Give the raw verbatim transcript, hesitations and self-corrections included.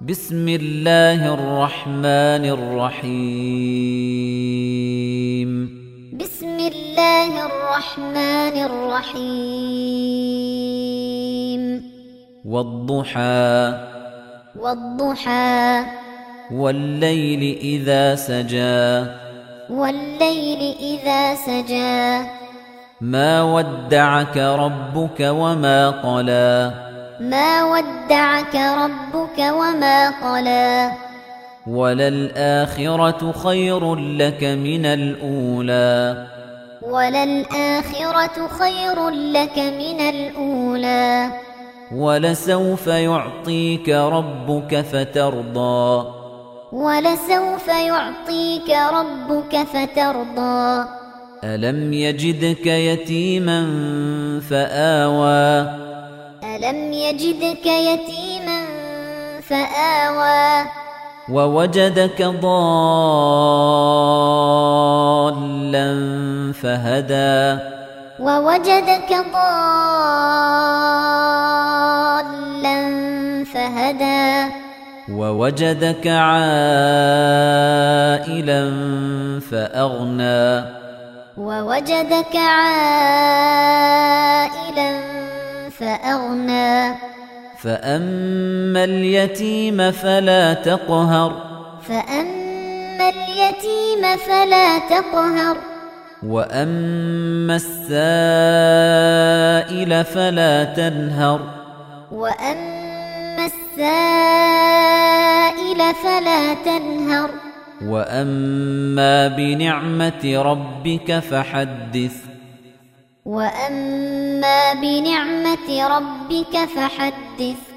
بسم الله الرحمن الرحيم بسم الله الرحمن الرحيم والضحى والضحى والليل إذا سجى والليل إذا سجى ما ودعك ربك وما قلى ما ودعك ربك وما قلى وللآخرة خير لك من الأولى وللآخرة خير لك من الأولى ولسوف يعطيك ربك فترضى ولسوف يعطيك ربك فترضى ألم يجدك يتيما فآوى ألم يجدك يتيما فآوى ووجدك ضالا فهدى ووجدك ضالا فهدى ووجدك عائلا فأغنى ووجدك عائلا فأغنى فأما اليتيم فلا تقهر فأما اليتيم فلا تقهر وأما السائل فلا تنهر وأما السائل فلا تنهر وأما بنعمة ربك فحدث وأما بنعمة ربك فحدث